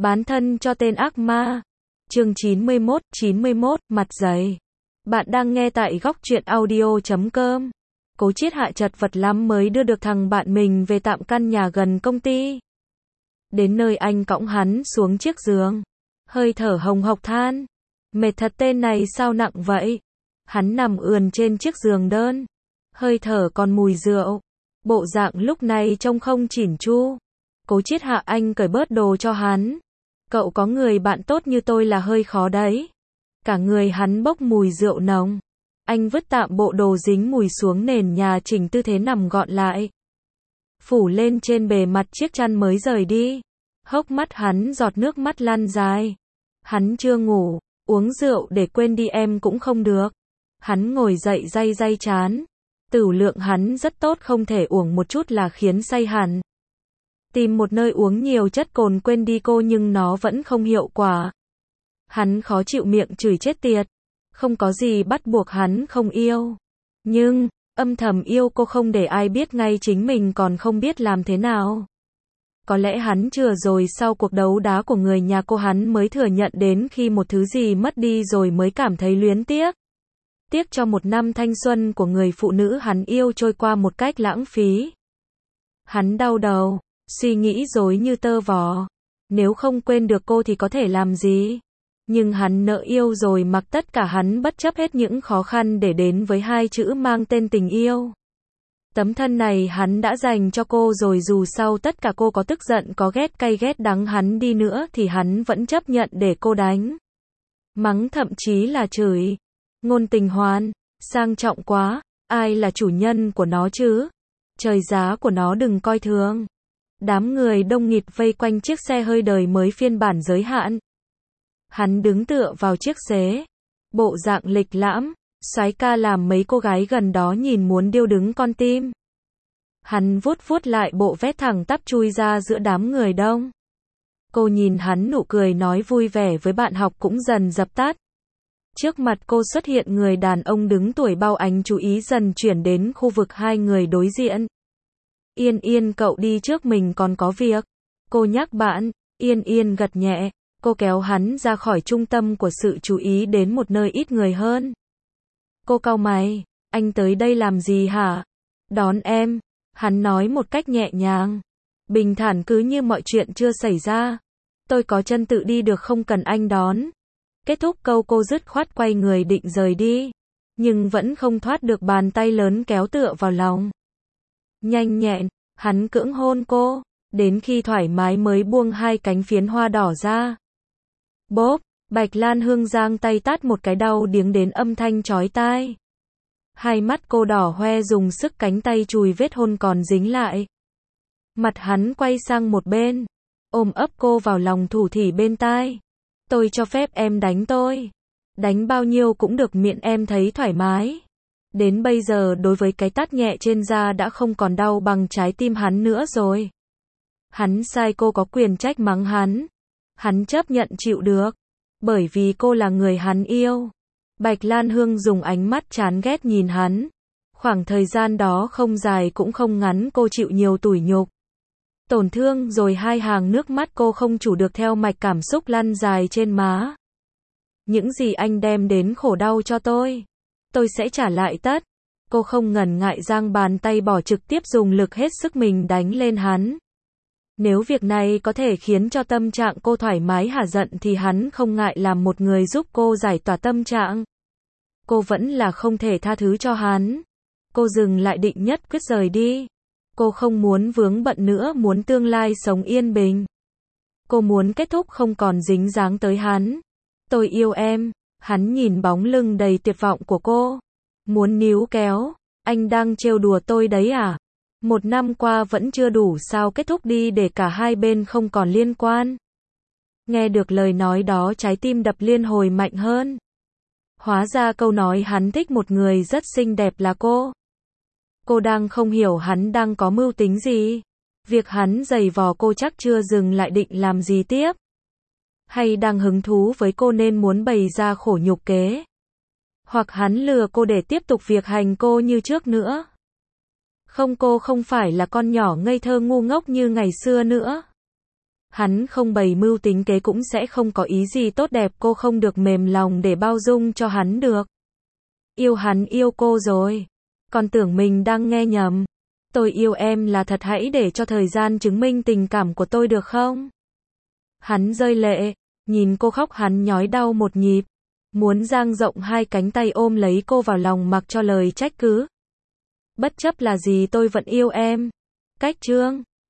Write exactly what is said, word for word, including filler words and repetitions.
Bán thân cho tên ác ma. Chương chín mươi mốt, chín mươi mốt, mặt dày. Bạn đang nghe tại góc truyện audio chấm com. Cố Chiết Hạ chật vật lắm mới đưa được thằng bạn mình về tạm căn nhà gần công ty. Đến nơi anh cõng hắn xuống chiếc giường. Hơi thở hồng hộc than. Mệt thật, tên này sao nặng vậy? Hắn nằm ườn trên chiếc giường đơn. Hơi thở còn mùi rượu. Bộ dạng lúc này trông không chỉn chu. Cố Chiết Hạ anh cởi bớt đồ cho hắn. Cậu có người bạn tốt như tôi là hơi khó đấy. Cả người hắn bốc mùi rượu nồng. Anh vứt tạm bộ đồ dính mùi xuống nền nhà, chỉnh tư thế nằm gọn lại. Phủ lên trên bề mặt chiếc chăn mới rời đi. Hốc mắt hắn giọt nước mắt lăn dài. Hắn chưa ngủ, uống rượu để quên đi em cũng không được. Hắn ngồi dậy day day chán. Tửu lượng hắn rất tốt, không thể uống một chút là khiến say hẳn. Tìm một nơi uống nhiều chất cồn quên đi cô, nhưng nó vẫn không hiệu quả. Hắn khó chịu miệng chửi chết tiệt. Không có gì bắt buộc hắn không yêu. Nhưng, âm thầm yêu cô không để ai biết, ngay chính mình còn không biết làm thế nào. Có lẽ hắn chưa rồi sau cuộc đấu đá của người nhà cô hắn mới thừa nhận đến khi một thứ gì mất đi rồi mới cảm thấy luyến tiếc. Tiếc cho một năm thanh xuân của người phụ nữ hắn yêu trôi qua một cách lãng phí. Hắn đau đầu, suy nghĩ rối như tơ vò. Nếu không quên được cô thì có thể làm gì? Nhưng hắn nỡ yêu rồi mặc tất cả, hắn bất chấp hết những khó khăn để đến với hai chữ mang tên tình yêu. Tấm thân này hắn đã dành cho cô rồi, dù sau tất cả cô có tức giận, có ghét cay ghét đắng hắn đi nữa thì hắn vẫn chấp nhận để cô đánh. Mắng, thậm chí là chửi. Ngôn tình hoan, sang trọng quá, ai là chủ nhân của nó chứ? Trời, giá của nó đừng coi thường. Đám người đông nghịt vây quanh chiếc xe hơi đời mới phiên bản giới hạn. Hắn đứng tựa vào chiếc xế. Bộ dạng lịch lãm, soái ca làm mấy cô gái gần đó nhìn muốn điêu đứng con tim. Hắn vuốt vuốt lại bộ vét thẳng tắp chui ra giữa đám người đông. Cô nhìn hắn, nụ cười nói vui vẻ với bạn học cũng dần dập tắt. Trước mặt cô xuất hiện người đàn ông đứng tuổi bao, ánh chú ý dần chuyển đến khu vực hai người đối diện. Yên Yên, cậu đi trước, mình còn có việc. Cô nhắc bạn. Yên Yên gật nhẹ. Cô kéo hắn ra khỏi trung tâm của sự chú ý đến một nơi ít người hơn. Cô cau mày. Anh tới đây làm gì hả? Đón em. Hắn nói một cách nhẹ nhàng. Bình thản, cứ như mọi chuyện chưa xảy ra. Tôi có chân tự đi được, không cần anh đón. Kết thúc câu, cô dứt khoát quay người định rời đi. Nhưng vẫn không thoát được bàn tay lớn kéo tựa vào lòng. Nhanh nhẹn, hắn cưỡng hôn cô. Đến khi thoải mái mới buông hai cánh phiến hoa đỏ ra. Bốp, Bạch Lan Hương giang tay tát một cái, đau điếng đến âm thanh chói tai. Hai mắt cô đỏ hoe, dùng sức cánh tay chùi vết hôn còn dính lại. Mặt hắn quay sang một bên, ôm ấp cô vào lòng, thủ thỉ bên tai. Tôi cho phép em đánh tôi. Đánh bao nhiêu cũng được, miệng em thấy thoải mái. Đến bây giờ đối với cái tát nhẹ trên da đã không còn đau bằng trái tim hắn nữa rồi. Hắn sai, cô có quyền trách mắng hắn. Hắn chấp nhận chịu được. Bởi vì cô là người hắn yêu. Bạch Lan Hương dùng ánh mắt chán ghét nhìn hắn. Khoảng thời gian đó không dài cũng không ngắn, cô chịu nhiều tủi nhục. Tổn thương rồi, hai hàng nước mắt cô không chủ được theo mạch cảm xúc lăn dài trên má. Những gì anh đem đến khổ đau cho tôi, tôi sẽ trả lại tất. Cô không ngần ngại giang bàn tay bỏ, trực tiếp dùng lực hết sức mình đánh lên hắn. Nếu việc này có thể khiến cho tâm trạng cô thoải mái hả giận thì hắn không ngại làm một người giúp cô giải tỏa tâm trạng. Cô vẫn là không thể tha thứ cho hắn. Cô dừng lại, định nhất quyết rời đi. Cô không muốn vướng bận nữa, muốn tương lai sống yên bình. Cô muốn kết thúc không còn dính dáng tới hắn. Tôi yêu em. Hắn nhìn bóng lưng đầy tuyệt vọng của cô. Muốn níu kéo. Anh đang trêu đùa tôi đấy à? Một năm qua vẫn chưa đủ sao, kết thúc đi để cả hai bên không còn liên quan. Nghe được lời nói đó, trái tim đập liên hồi mạnh hơn. Hóa ra câu nói hắn thích một người rất xinh đẹp là cô. Cô đang không hiểu hắn đang có mưu tính gì. Việc hắn giày vò cô chắc chưa dừng lại, định làm gì tiếp? Hay đang hứng thú với cô nên muốn bày ra khổ nhục kế? Hoặc hắn lừa cô để tiếp tục việc hành cô như trước nữa? Không, cô không phải là con nhỏ ngây thơ ngu ngốc như ngày xưa nữa. Hắn không bày mưu tính kế cũng sẽ không có ý gì tốt đẹp, cô không được mềm lòng để bao dung cho hắn được. Yêu hắn yêu cô rồi. Còn tưởng mình đang nghe nhầm. Tôi yêu em là thật, hãy để cho thời gian chứng minh tình cảm của tôi được không? Hắn rơi lệ, nhìn cô khóc hắn nhói đau một nhịp. Muốn dang rộng hai cánh tay ôm lấy cô vào lòng mặc cho lời trách cứ. Bất chấp là gì tôi vẫn yêu em. Cách chương